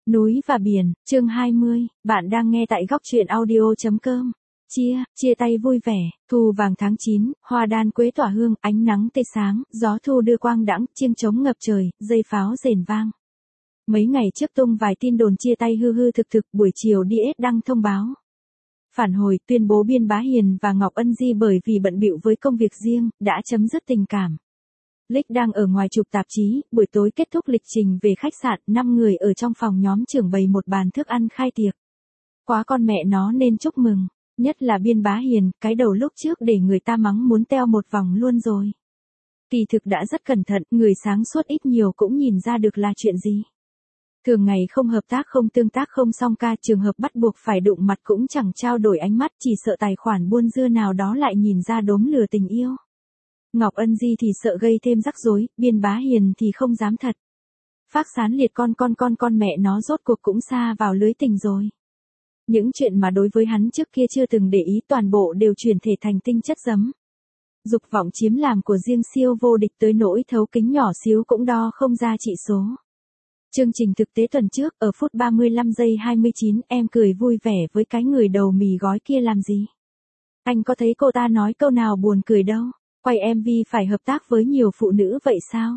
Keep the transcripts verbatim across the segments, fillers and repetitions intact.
Núi và biển, chương hai mươi, bạn đang nghe tại góc truyện audio.com. Chia, chia tay vui vẻ, thu vàng tháng chín, hoa đan quế tỏa hương, ánh nắng tê sáng, gió thu đưa quang đãng, chiêng trống ngập trời, dây pháo rền vang. Mấy ngày trước tung vài tin đồn chia tay hư hư thực thực, buổi chiều đi ết đăng thông báo. Phản hồi tuyên bố Biên Bá Hiền và Ngọc Ân Di bởi vì bận bịu với công việc riêng, đã chấm dứt tình cảm. Lick đang ở ngoài chụp tạp chí, buổi tối kết thúc lịch trình về khách sạn, năm người ở trong phòng nhóm trưởng bày một bàn thức ăn khai tiệc. Quá con mẹ nó nên chúc mừng, nhất là Biên Bá Hiền, cái đầu lúc trước để người ta mắng muốn teo một vòng luôn rồi. Kỳ thực đã rất cẩn thận, người sáng suốt ít nhiều cũng nhìn ra được là chuyện gì. Thường ngày không hợp tác không tương tác không song ca, trường hợp bắt buộc phải đụng mặt cũng chẳng trao đổi ánh mắt, chỉ sợ tài khoản buôn dưa nào đó lại nhìn ra đốm lửa tình yêu. Ngọc Ân Di thì sợ gây thêm rắc rối, Biên Bá Hiền thì không dám thật. Phác Sán Liệt con con con con mẹ nó rốt cuộc cũng xa vào lưới tình rồi. Những chuyện mà đối với hắn trước kia chưa từng để ý toàn bộ đều chuyển thể thành tinh chất giấm. Dục vọng chiếm làm của riêng siêu vô địch tới nỗi thấu kính nhỏ xíu cũng đo không ra trị số. Chương trình thực tế tuần trước, ở phút ba mươi lăm giây hai mươi chín, em cười vui vẻ với cái người đầu mì gói kia làm gì? Anh có thấy cô ta nói câu nào buồn cười đâu? Quay em vê phải hợp tác với nhiều phụ nữ vậy sao?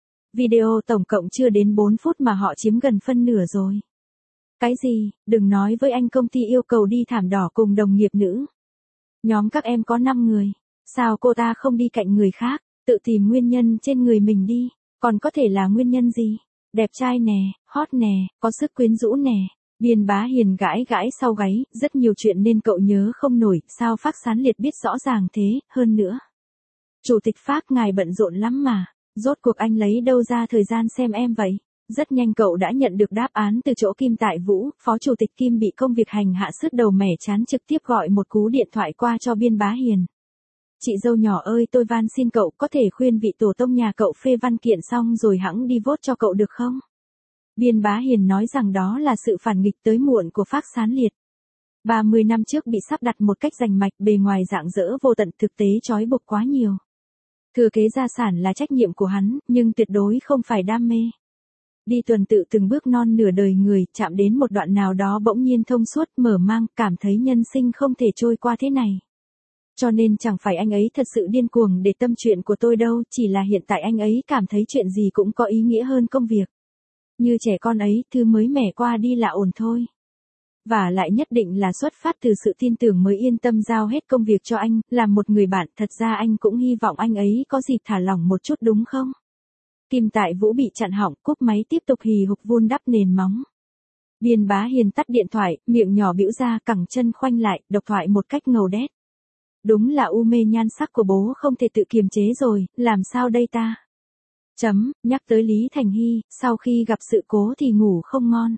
Video tổng cộng chưa đến bốn phút mà họ chiếm gần phân nửa rồi. Cái gì, đừng nói với anh công ty yêu cầu đi thảm đỏ cùng đồng nghiệp nữ. Nhóm các em có năm người, sao cô ta không đi cạnh người khác, tự tìm nguyên nhân trên người mình đi, còn có thể là nguyên nhân gì? Đẹp trai nè, hot nè, có sức quyến rũ nè. Biên Bá Hiền gãi gãi sau gáy, rất nhiều chuyện nên cậu nhớ không nổi, sao Phác Sán Liệt biết rõ ràng thế, hơn nữa. Chủ tịch Phác ngài bận rộn lắm mà, rốt cuộc anh lấy đâu ra thời gian xem em vậy? Rất nhanh cậu đã nhận được đáp án từ chỗ Kim Tại Vũ, phó chủ tịch Kim bị công việc hành hạ sứt đầu mẻ chán trực tiếp gọi một cú điện thoại qua cho Biên Bá Hiền. Chị dâu nhỏ ơi, tôi van xin cậu có thể khuyên vị tổ tông nhà cậu phê văn kiện xong rồi hẵng đi vote cho cậu được không? Biên Bá Hiền nói rằng đó là sự phản nghịch tới muộn của Phác Sán Liệt. ba mươi năm trước bị sắp đặt một cách rành mạch, bề ngoài rạng rỡ vô tận, thực tế trói buộc quá nhiều. Thừa kế gia sản là trách nhiệm của hắn, nhưng tuyệt đối không phải đam mê. Đi tuần tự từng bước non nửa đời người, chạm đến một đoạn nào đó bỗng nhiên thông suốt, mở mang, cảm thấy nhân sinh không thể trôi qua thế này. Cho nên chẳng phải anh ấy thật sự điên cuồng để tâm chuyện của tôi đâu, chỉ là hiện tại anh ấy cảm thấy chuyện gì cũng có ý nghĩa hơn công việc. Như trẻ con ấy, thứ mới mẻ qua đi là ổn thôi. Và lại nhất định là xuất phát từ sự tin tưởng mới yên tâm giao hết công việc cho anh, làm một người bạn, thật ra anh cũng hy vọng anh ấy có dịp thả lỏng một chút đúng không? Kim Tại Vũ bị chặn họng, cúp máy tiếp tục hì hục vun đắp nền móng. Biên Bá Hiền tắt điện thoại, miệng nhỏ bĩu ra, cẳng chân khoanh lại, độc thoại một cách ngầu đét. Đúng là u mê nhan sắc của bố không thể tự kiềm chế rồi, làm sao đây ta? Chấm, nhắc tới Lý Thành Hy, sau khi gặp sự cố thì ngủ không ngon.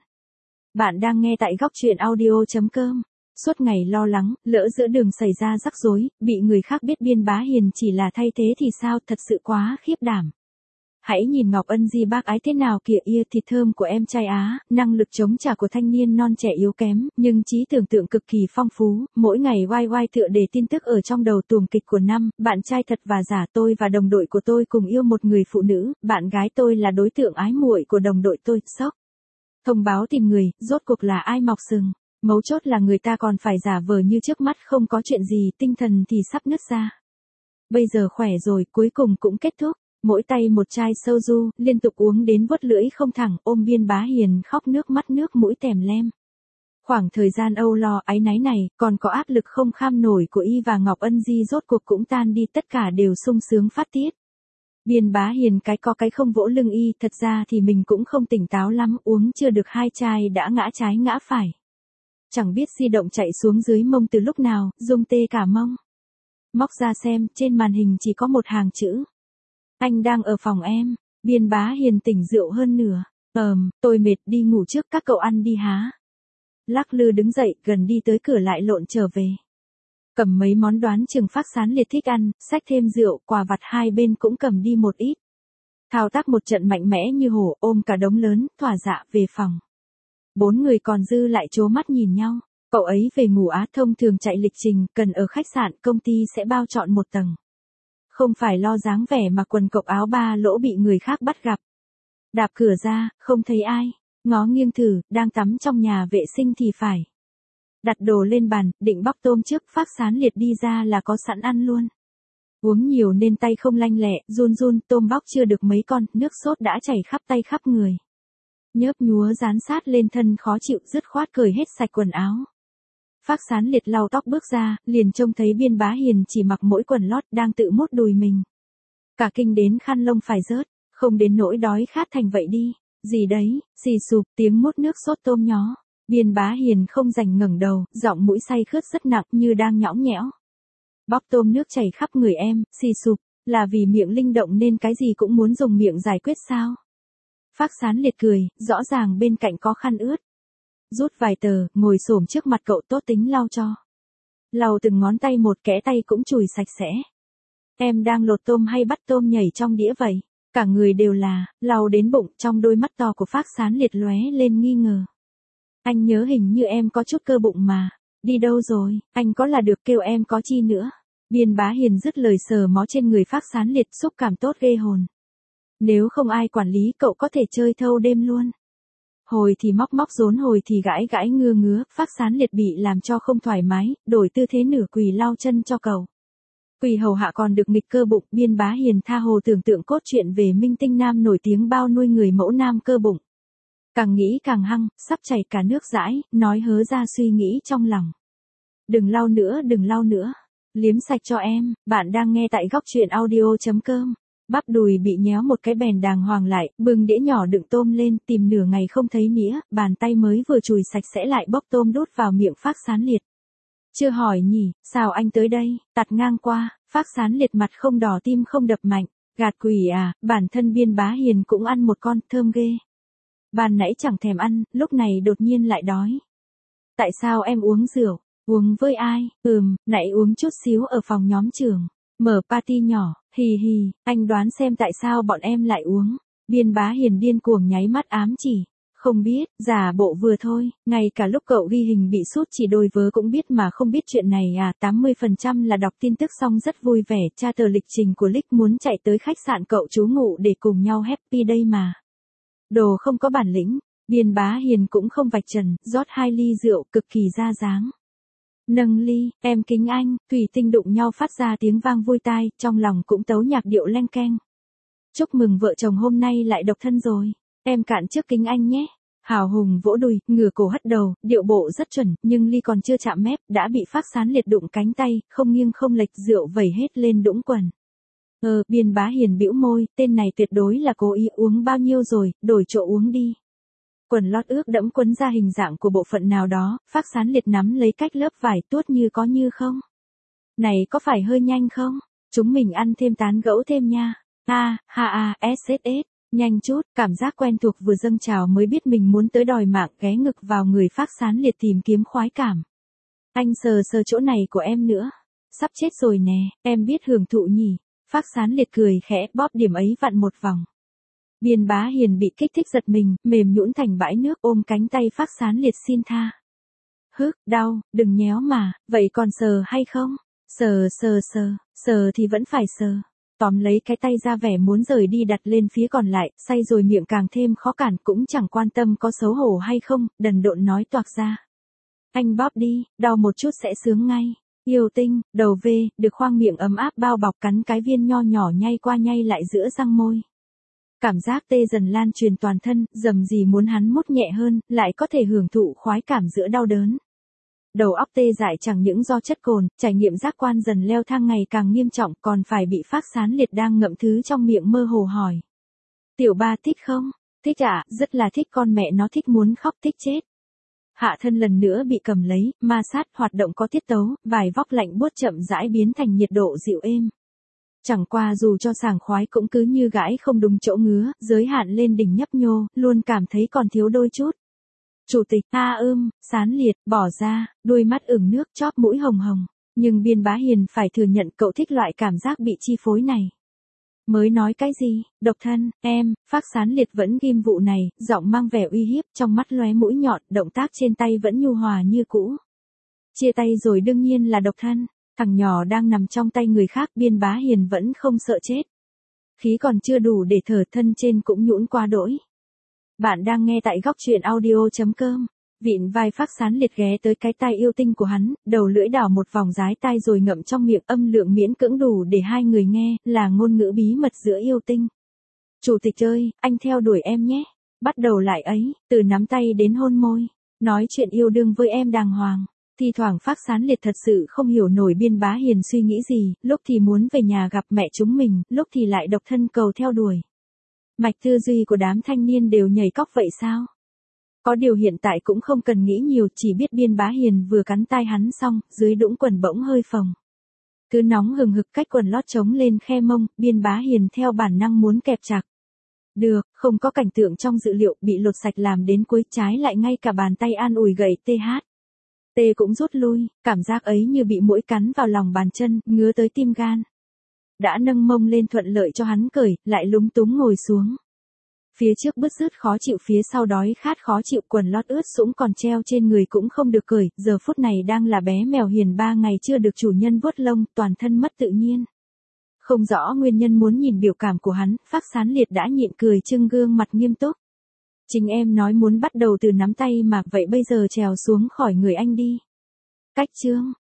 Bạn đang nghe tại góc truyện audio.com. Suốt ngày lo lắng, lỡ giữa đường xảy ra rắc rối, bị người khác biết Biên Bá Hiền chỉ là thay thế thì sao, thật sự quá khiếp đảm. Hãy nhìn Ngọc Ân Di bác ái thế nào kìa, ia thịt thơm của em trai Á, năng lực chống trả của thanh niên non trẻ yếu kém, nhưng trí tưởng tượng cực kỳ phong phú, mỗi ngày oai oai tựa đề tin tức ở trong đầu tuồng kịch của năm, bạn trai thật và giả, tôi và đồng đội của tôi cùng yêu một người phụ nữ, bạn gái tôi là đối tượng ái muội của đồng đội tôi, sốc. Thông báo tìm người, rốt cuộc là ai mọc sừng, mấu chốt là người ta còn phải giả vờ như trước mắt không có chuyện gì, tinh thần thì sắp nứt ra. Bây giờ khỏe rồi, cuối cùng cũng kết thúc. Mỗi tay một chai soju, liên tục uống đến vuốt lưỡi không thẳng, ôm Biên Bá Hiền khóc nước mắt nước mũi tèm lem. Khoảng thời gian âu lo áy náy này, còn có áp lực không kham nổi của y và Ngọc Ân Di rốt cuộc cũng tan đi, tất cả đều sung sướng phát tiết. Biên Bá Hiền cái có cái không vỗ lưng y, thật ra thì mình cũng không tỉnh táo lắm, uống chưa được hai chai đã ngã trái ngã phải. Chẳng biết di động chạy xuống dưới mông từ lúc nào, rung tê cả mông. Móc ra xem, trên màn hình chỉ có một hàng chữ. Anh đang ở phòng em. Biên Bá Hiền tỉnh rượu hơn nửa. Ờm, tôi mệt, đi ngủ trước, các cậu ăn đi há. Lắc lư đứng dậy, gần đi tới cửa lại lộn trở về. Cầm mấy món đoán chừng Phác Sán Liệt thích ăn, xách thêm rượu, quà vặt hai bên cũng cầm đi một ít. Thao tác một trận mạnh mẽ như hổ, ôm cả đống lớn, thỏa dạ về phòng. Bốn người còn dư lại trố mắt nhìn nhau. Cậu ấy về ngủ Á, thông thường chạy lịch trình, cần ở khách sạn, công ty sẽ bao trọn một tầng. Không phải lo dáng vẻ mà quần cộc áo ba lỗ bị người khác bắt gặp. Đạp cửa ra, không thấy ai. Ngó nghiêng thử, đang tắm trong nhà vệ sinh thì phải. Đặt đồ lên bàn, định bóc tôm trước, Phác Sán Liệt đi ra là có sẵn ăn luôn. Uống nhiều nên tay không lanh lẹ, run run, tôm bóc chưa được mấy con, nước sốt đã chảy khắp tay khắp người. Nhớp nhúa dán sát lên thân khó chịu, dứt khoát cởi hết sạch quần áo. Phác Sán Liệt lau tóc bước ra, liền trông thấy Biên Bá Hiền chỉ mặc mỗi quần lót đang tự mốt đùi mình. Cả kinh đến khăn lông phải rớt, không đến nỗi đói khát thành vậy đi. Gì đấy, xì sụp, tiếng mốt nước sốt tôm nhó. Biên Bá Hiền không rảnh ngẩng đầu, giọng mũi say khướt rất nặng như đang nhõng nhẽo. Bóc tôm nước chảy khắp người em, xì sụp, là vì miệng linh động nên cái gì cũng muốn dùng miệng giải quyết sao? Phác Sán Liệt cười, rõ ràng bên cạnh có khăn ướt. Rút vài tờ, ngồi xổm trước mặt cậu tốt tính lau cho. Lau từng ngón tay một, kẽ tay cũng chùi sạch sẽ. Em đang lột tôm hay bắt tôm nhảy trong đĩa vậy? Cả người đều là, lau đến bụng, trong đôi mắt to của Phác Sán Liệt lóe lên nghi ngờ. Anh nhớ hình như em có chút cơ bụng mà. Đi đâu rồi, anh có là được, kêu em có chi nữa. Biên Bá Hiền dứt lời sờ mó trên người Phác Sán Liệt, xúc cảm tốt ghê hồn. Nếu không ai quản lý cậu có thể chơi thâu đêm luôn. Hồi thì móc móc rốn, hồi thì gãi gãi ngưa ngứa, Phác Sán Liệt bị làm cho không thoải mái, đổi tư thế nửa quỳ lau chân cho cậu. Quỳ hầu hạ còn được nghịch cơ bụng, Biên Bá Hiền tha hồ tưởng tượng cốt truyện về minh tinh nam nổi tiếng bao nuôi người mẫu nam cơ bụng. Càng nghĩ càng hăng, sắp chảy cả nước dãi, nói hớ ra suy nghĩ trong lòng. Đừng lau nữa, đừng lau nữa. Liếm sạch cho em, bạn đang nghe tại góc truyện audio chấm com. Bắp đùi bị nhéo một cái bèn đàng hoàng lại, bưng đĩa nhỏ đựng tôm lên, tìm nửa ngày không thấy nĩa, bàn tay mới vừa chùi sạch sẽ lại bốc tôm đút vào miệng Phác Sán Liệt. Chưa hỏi nhỉ, sao anh tới đây, tạt ngang qua, Phác Sán Liệt mặt không đỏ tim không đập mạnh, gạt quỷ à, bản thân Biên Bá Hiền cũng ăn một con, thơm ghê. Ban nãy chẳng thèm ăn, lúc này đột nhiên lại đói. Tại sao em uống rượu? Uống với ai? Ừm, nãy uống chút xíu ở phòng nhóm trường. Mở party nhỏ, hì hì, anh đoán xem tại sao bọn em lại uống. Biên Bá Hiền điên cuồng nháy mắt ám chỉ. Không biết, giả bộ vừa thôi, ngay cả lúc cậu ghi hình bị sút chỉ đôi vớ cũng biết mà không biết chuyện này à. tám mươi phần trăm là đọc tin tức xong rất vui vẻ, tra tờ lịch trình của Lick muốn chạy tới khách sạn cậu trú ngụ để cùng nhau happy đây mà. Đồ không có bản lĩnh, Biên Bá Hiền cũng không vạch trần, rót hai ly rượu cực kỳ ra dáng. Nâng ly, em kính anh, thủy tinh đụng nhau phát ra tiếng vang vui tai, trong lòng cũng tấu nhạc điệu leng keng. Chúc mừng vợ chồng hôm nay lại độc thân rồi, em cạn trước kính anh nhé. Hào hùng vỗ đùi, ngửa cổ hất đầu, điệu bộ rất chuẩn, nhưng ly còn chưa chạm mép, đã bị Phác Sán Liệt đụng cánh tay, không nghiêng không lệch, rượu vẩy hết lên đũng quần. Ờ, Biên Bá Hiền bĩu môi, tên này tuyệt đối là cố ý. Uống bao nhiêu rồi, đổi chỗ uống đi. Quần lót ướt đẫm quấn ra hình dạng của bộ phận nào đó, Phác Sán Liệt nắm lấy cách lớp vải tuốt như có như không. Này có phải hơi nhanh không? Chúng mình ăn thêm tán gẫu thêm nha. A, ha a, ét ét ét, nhanh chút, cảm giác quen thuộc vừa dâng trào mới biết mình muốn tới đòi mạng, ghé ngực vào người Phác Sán Liệt tìm kiếm khoái cảm. Anh sờ sờ chỗ này của em nữa. Sắp chết rồi nè, em biết hưởng thụ nhỉ. Phác Sán Liệt cười khẽ, bóp điểm ấy vặn một vòng. Biên Bá Hiền bị kích thích giật mình, mềm nhũn thành bãi nước, ôm cánh tay Phác Sán Liệt xin tha. Hức, đau, đừng nhéo mà, vậy còn sờ hay không? Sờ sờ sờ, sờ thì vẫn phải sờ. Tóm lấy cái tay ra vẻ muốn rời đi đặt lên phía còn lại, say rồi miệng càng thêm khó cản, cũng chẳng quan tâm có xấu hổ hay không, đần độn nói toạc ra. Anh bóp đi, đau một chút sẽ sướng ngay. Yêu tinh, đầu về, được khoang miệng ấm áp bao bọc, cắn cái viên nho nhỏ nhay qua nhay lại giữa răng môi. Cảm giác tê dần lan truyền toàn thân, dầm gì muốn hắn mút nhẹ hơn, lại có thể hưởng thụ khoái cảm giữa đau đớn. Đầu óc tê dại chẳng những do chất cồn, trải nghiệm giác quan dần leo thang ngày càng nghiêm trọng, còn phải bị Phác Sán Liệt đang ngậm thứ trong miệng mơ hồ hỏi. Tiểu ba thích không? Thích ạ, à, rất là thích, con mẹ nó thích muốn khóc thích chết. Hạ thân lần nữa bị cầm lấy, ma sát, hoạt động có tiết tấu, vài vóc lạnh buốt chậm rãi biến thành nhiệt độ dịu êm. Chẳng qua dù cho sảng khoái cũng cứ như gãi không đúng chỗ ngứa, giới hạn lên đỉnh nhấp nhô, luôn cảm thấy còn thiếu đôi chút. Chủ tịch, a ưm, Sán Liệt, bỏ ra, đuôi mắt ửng nước, chóp mũi hồng hồng. Nhưng Biên Bá Hiền phải thừa nhận cậu thích loại cảm giác bị chi phối này. Mới nói cái gì, độc thân, em, Phác Sán Liệt vẫn ghim vụ này, giọng mang vẻ uy hiếp, trong mắt lóe mũi nhọn, động tác trên tay vẫn nhu hòa như cũ. Chia tay rồi đương nhiên là độc thân, thằng nhỏ đang nằm trong tay người khác, Biên Bá Hiền vẫn không sợ chết. Khí còn chưa đủ để thở, thân trên cũng nhũn quá đỗi. Bạn đang nghe tại góc truyện audio.com. Vịn vai Phác Sán Liệt ghé tới cái tai yêu tinh của hắn, đầu lưỡi đảo một vòng dái tai rồi ngậm trong miệng, âm lượng miễn cưỡng đủ để hai người nghe, là ngôn ngữ bí mật giữa yêu tinh. Chủ tịch ơi, anh theo đuổi em nhé. Bắt đầu lại ấy, từ nắm tay đến hôn môi. Nói chuyện yêu đương với em đàng hoàng. Thi thoảng Phác Sán Liệt thật sự không hiểu nổi Biên Bá Hiền suy nghĩ gì, lúc thì muốn về nhà gặp mẹ chúng mình, lúc thì lại độc thân cầu theo đuổi. Mạch tư duy của đám thanh niên đều nhảy cóc vậy sao? Có điều hiện tại cũng không cần nghĩ nhiều, chỉ biết Biên Bá Hiền vừa cắn tai hắn xong, dưới đũng quần bỗng hơi phồng. Cứ nóng hừng hực cách quần lót trống lên khe mông, Biên Bá Hiền theo bản năng muốn kẹp chặt. Được, không có cảnh tượng trong dự liệu, bị lột sạch làm đến cuối, trái lại ngay cả bàn tay an ủi gậy tê hát. Tê cũng rút lui, cảm giác ấy như bị muỗi cắn vào lòng bàn chân, ngứa tới tim gan. Đã nâng mông lên thuận lợi cho hắn cởi, lại lúng túng ngồi xuống. Phía trước bứt rứt khó chịu, phía sau đói khát khó chịu, quần lót ướt sũng còn treo trên người cũng không được cởi, giờ phút này đang là bé mèo hiền ba ngày chưa được chủ nhân vuốt lông, toàn thân mất tự nhiên. Không rõ nguyên nhân, muốn nhìn biểu cảm của hắn, Phác Sán Liệt đã nhịn cười trưng gương mặt nghiêm túc. Chính em nói muốn bắt đầu từ nắm tay mà, vậy bây giờ trèo xuống khỏi người anh đi. Cách chương,